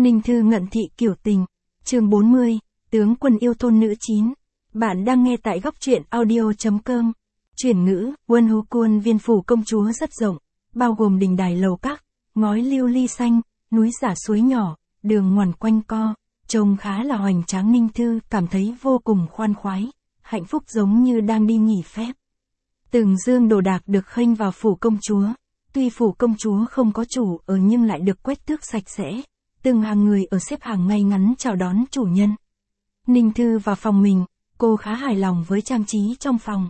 Ninh Thư ngận thị kiểu tình. Chương 40, tướng quân yêu thôn nữ 9. Bạn đang nghe tại góc truyện audio.com. Chuyển ngữ, Quân Hú Quân Viên phủ công chúa rất rộng, bao gồm đình đài lầu các, ngói lưu ly xanh, núi giả suối nhỏ, đường ngoằn quanh co, trông khá là hoành tráng. Ninh Thư cảm thấy vô cùng khoan khoái, hạnh phúc giống như đang đi nghỉ phép. Từng dương đồ đạc được khênh vào phủ công chúa, tuy phủ công chúa không có chủ ở nhưng lại được quét tước sạch sẽ. Từng hàng người ở xếp hàng ngay ngắn chào đón chủ nhân. Ninh Thư vào phòng mình, cô khá hài lòng với trang trí trong phòng.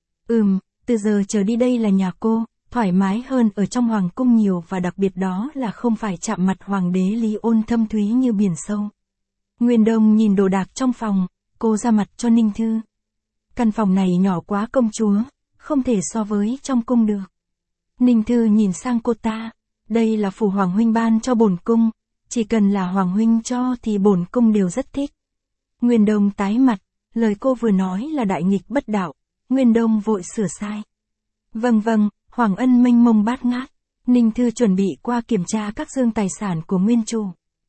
Từ giờ trở đi đây là nhà cô, thoải mái hơn ở trong hoàng cung nhiều và đặc biệt đó là không phải chạm mặt hoàng đế Lý Ôn thâm thúy như biển sâu. Nguyên Đông nhìn đồ đạc trong phòng, cô ra mặt cho Ninh Thư. Căn phòng này nhỏ quá công chúa, không thể so với trong cung được. Ninh Thư nhìn sang cô ta, đây là phủ hoàng huynh ban cho bổn cung. Chỉ cần là hoàng huynh cho thì bổn cung đều rất thích. Nguyên Đông tái mặt, lời cô vừa nói là đại nghịch bất đạo. Nguyên Đông vội sửa sai. Vâng, hoàng ân mênh mông bát ngát. Ninh Thư chuẩn bị qua kiểm tra các dương tài sản của nguyên chủ.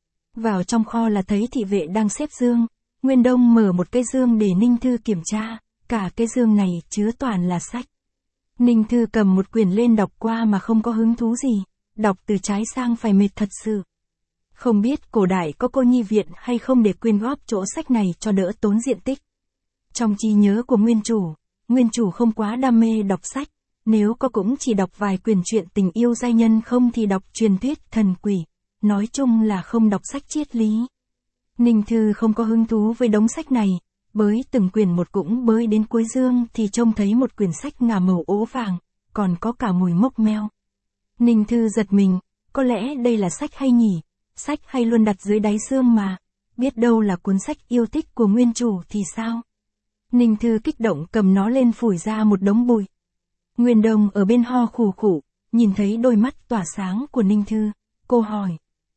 Vào trong kho là thấy thị vệ đang xếp dương. Nguyên Đông mở một cái dương để Ninh Thư kiểm tra. Cả cái dương này chứa toàn là sách. Ninh Thư cầm một quyển lên đọc qua mà không có hứng thú gì. Đọc từ trái sang phải mệt thật sự. Không biết cổ đại có cô nhi viện hay không để quyên góp chỗ sách này cho đỡ tốn diện tích. Trong trí nhớ của nguyên chủ không quá đam mê đọc sách, nếu có cũng chỉ đọc vài quyển truyện tình yêu giai nhân, không thì đọc truyền thuyết thần quỷ, nói chung là không đọc sách triết lý. Ninh Thư không có hứng thú với đống sách này, bới từng quyển một cũng bới đến cuối dương thì trông thấy một quyển sách ngả màu ố vàng, còn có cả mùi mốc meo. Ninh Thư giật mình, có lẽ đây là sách hay nhỉ? Sách hay luôn đặt dưới đáy dương mà, biết đâu là cuốn sách yêu thích của nguyên chủ thì sao? Ninh Thư kích động cầm nó lên phủi ra một đống bụi. Nguyên Đông ở bên ho khủ khủ, nhìn thấy đôi mắt tỏa sáng của Ninh Thư, cô hỏi.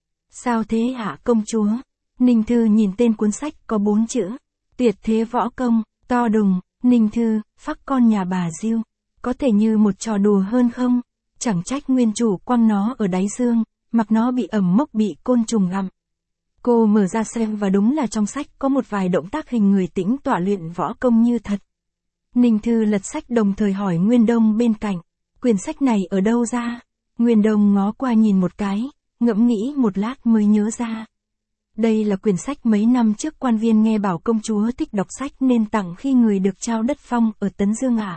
Sao thế hả công chúa? Ninh Thư nhìn tên cuốn sách có 4 chữ, tuyệt thế võ công, to đùng. Ninh Thư, phác con nhà bà Diêu, có thể như một trò đùa hơn không? Chẳng trách nguyên chủ quăng nó ở đáy dương. Mặc nó bị ẩm mốc, bị côn trùng gặm. Cô mở ra xem và đúng là trong sách có một vài động tác hình người tĩnh tọa luyện võ công như thật. Ninh Thư lật sách đồng thời hỏi Nguyên Đông bên cạnh, quyển sách này ở đâu ra? Nguyên Đông ngó qua nhìn một cái, ngẫm nghĩ một lát mới nhớ ra. Đây là quyển sách mấy năm trước quan viên nghe bảo công chúa thích đọc sách nên tặng khi người được trao đất phong ở Tấn Dương ạ.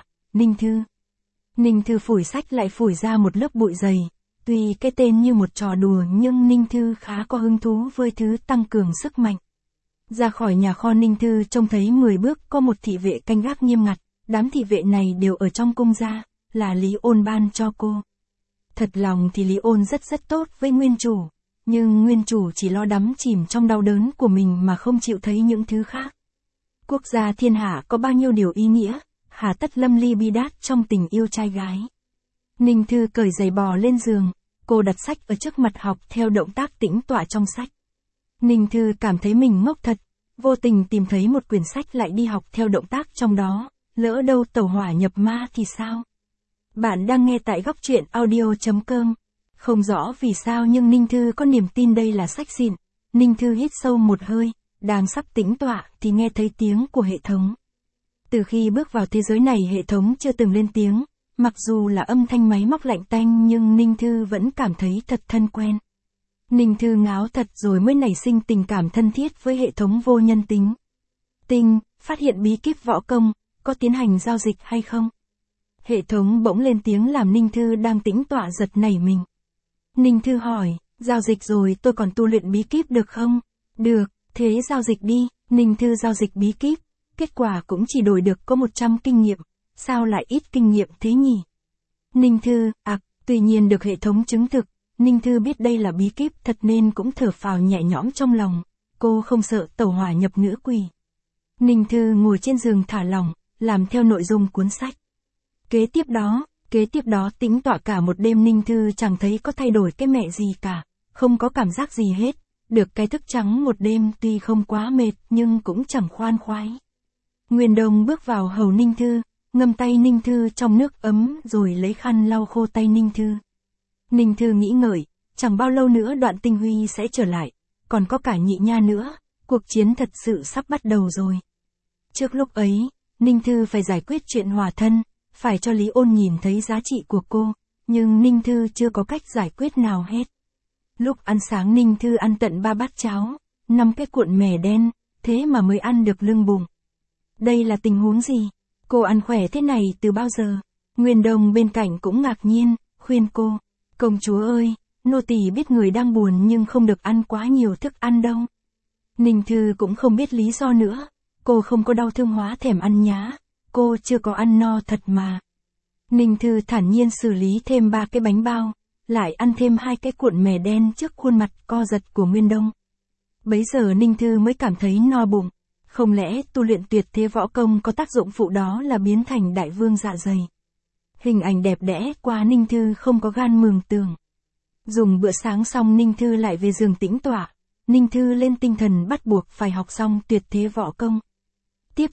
Ninh Thư phủi sách lại phủi ra một lớp bụi dày. Tuy cái tên như một trò đùa nhưng Ninh Thư khá có hứng thú với thứ tăng cường sức mạnh. Ra khỏi nhà kho Ninh Thư trông thấy 10 bước có một thị vệ canh gác nghiêm ngặt, đám thị vệ này đều ở trong cung gia, là Lý Ôn ban cho cô. Thật lòng thì Lý Ôn rất tốt với nguyên chủ, nhưng nguyên chủ chỉ lo đắm chìm trong đau đớn của mình mà không chịu thấy những thứ khác. Quốc gia thiên hạ có bao nhiêu điều ý nghĩa, hà tất lâm ly bi đát trong tình yêu trai gái. Ninh Thư cởi giày bò lên giường, cô đặt sách ở trước mặt học theo động tác tĩnh tọa trong sách. Ninh Thư cảm thấy mình ngốc thật, vô tình tìm thấy một quyển sách lại đi học theo động tác trong đó, lỡ đâu tẩu hỏa nhập ma thì sao? Bạn đang nghe tại góc truyện audio.com. Không rõ vì sao nhưng Ninh Thư có niềm tin đây là sách xịn. Ninh Thư hít sâu một hơi, đang sắp tĩnh tọa thì nghe thấy tiếng của hệ thống. Từ khi bước vào thế giới này hệ thống chưa từng lên tiếng. Mặc dù là âm thanh máy móc lạnh tanh nhưng Ninh Thư vẫn cảm thấy thật thân quen. Ninh Thư ngáo thật rồi mới nảy sinh tình cảm thân thiết với hệ thống vô nhân tính. Phát hiện bí kíp võ công, có tiến hành giao dịch hay không? Hệ thống bỗng lên tiếng làm Ninh Thư đang tĩnh tọa giật nảy mình. Ninh Thư hỏi, giao dịch rồi tôi còn tu luyện bí kíp được không? Được, thế giao dịch đi. Ninh Thư giao dịch bí kíp, kết quả cũng chỉ đổi được có 100 kinh nghiệm. Sao lại ít kinh nghiệm thế nhỉ? Ninh Thư, tuy nhiên được hệ thống chứng thực, Ninh Thư biết đây là bí kíp thật nên cũng thở phào nhẹ nhõm trong lòng, cô không sợ tẩu hỏa nhập ngữ quỷ. Ninh Thư ngồi trên giường thả lỏng, làm theo nội dung cuốn sách. Kế tiếp đó tĩnh tọa cả một đêm Ninh Thư chẳng thấy có thay đổi cái mẹ gì cả, không có cảm giác gì hết, được cái thức trắng một đêm tuy không quá mệt nhưng cũng chẳng khoan khoái. Nguyên Đông bước vào hầu Ninh Thư. Ngâm tay Ninh Thư trong nước ấm rồi lấy khăn lau khô tay Ninh Thư. Ninh Thư nghĩ ngợi, chẳng bao lâu nữa Đoạn Tinh Huy sẽ trở lại. còn có cả nhị nha nữa, cuộc chiến thật sự sắp bắt đầu rồi. Trước lúc ấy, Ninh Thư phải giải quyết chuyện hòa thân, phải cho Lý Ôn nhìn thấy giá trị của cô, nhưng Ninh Thư chưa có cách giải quyết nào hết. Lúc ăn sáng Ninh Thư ăn tận 3 bát cháo, 5 cái cuộn mè đen, thế mà mới ăn được lưng bụng. Đây là tình huống gì? Cô ăn khỏe thế này từ bao giờ? Nguyên Đông bên cạnh cũng ngạc nhiên, khuyên cô. Công chúa ơi, nô tỳ biết người đang buồn nhưng không được ăn quá nhiều thức ăn đâu. Ninh Thư cũng không biết lý do nữa. Cô không có đau thương hóa thèm ăn nhá. Cô chưa có ăn no thật mà. Ninh Thư thản nhiên xử lý thêm 3 cái bánh bao, lại ăn thêm 2 cái cuộn mè đen trước khuôn mặt co giật của Nguyên Đông. Bấy giờ Ninh Thư mới cảm thấy no bụng. Không lẽ tu luyện tuyệt thế võ công có tác dụng phụ đó là biến thành đại vương dạ dày. Hình ảnh đẹp đẽ qua Ninh Thư không có gan mường tượng. Dùng bữa sáng xong Ninh Thư lại về giường tĩnh tọa. Ninh Thư lên tinh thần bắt buộc phải học xong tuyệt thế võ công. Tiếp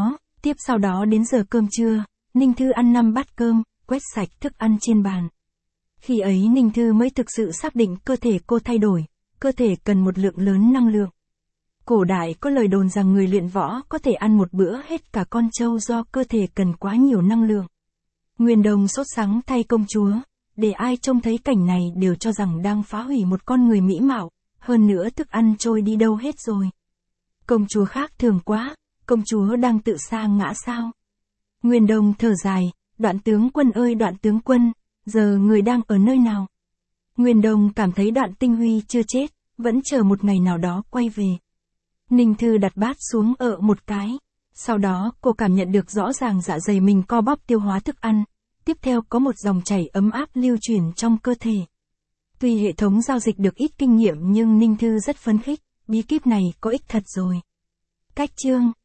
sau đó đến giờ cơm trưa, Ninh Thư ăn 5 bát cơm, quét sạch thức ăn trên bàn. Khi ấy Ninh Thư mới thực sự xác định cơ thể cô thay đổi, cơ thể cần một lượng lớn năng lượng. Cổ đại có lời đồn rằng người luyện võ có thể ăn một bữa hết cả con trâu do cơ thể cần quá nhiều năng lượng. Nguyên Đông sốt sắng thay công chúa, để ai trông thấy cảnh này đều cho rằng đang phá hủy một con người mỹ mạo, hơn nữa thức ăn trôi đi đâu hết rồi. Công chúa khác thường quá, công chúa đang tự sa ngã sao? Nguyên Đông thở dài, Đoạn tướng quân ơi Đoạn tướng quân, giờ người đang ở nơi nào? Nguyên Đông cảm thấy Đoạn Tinh Huy chưa chết, vẫn chờ một ngày nào đó quay về. Ninh Thư đặt bát xuống một cái. Sau đó cô cảm nhận được rõ ràng dạ dày mình co bóp tiêu hóa thức ăn. Tiếp theo có một dòng chảy ấm áp lưu chuyển trong cơ thể. Tuy hệ thống giao dịch được ít kinh nghiệm nhưng Ninh Thư rất phấn khích, bí kíp này có ích thật rồi. Cách chương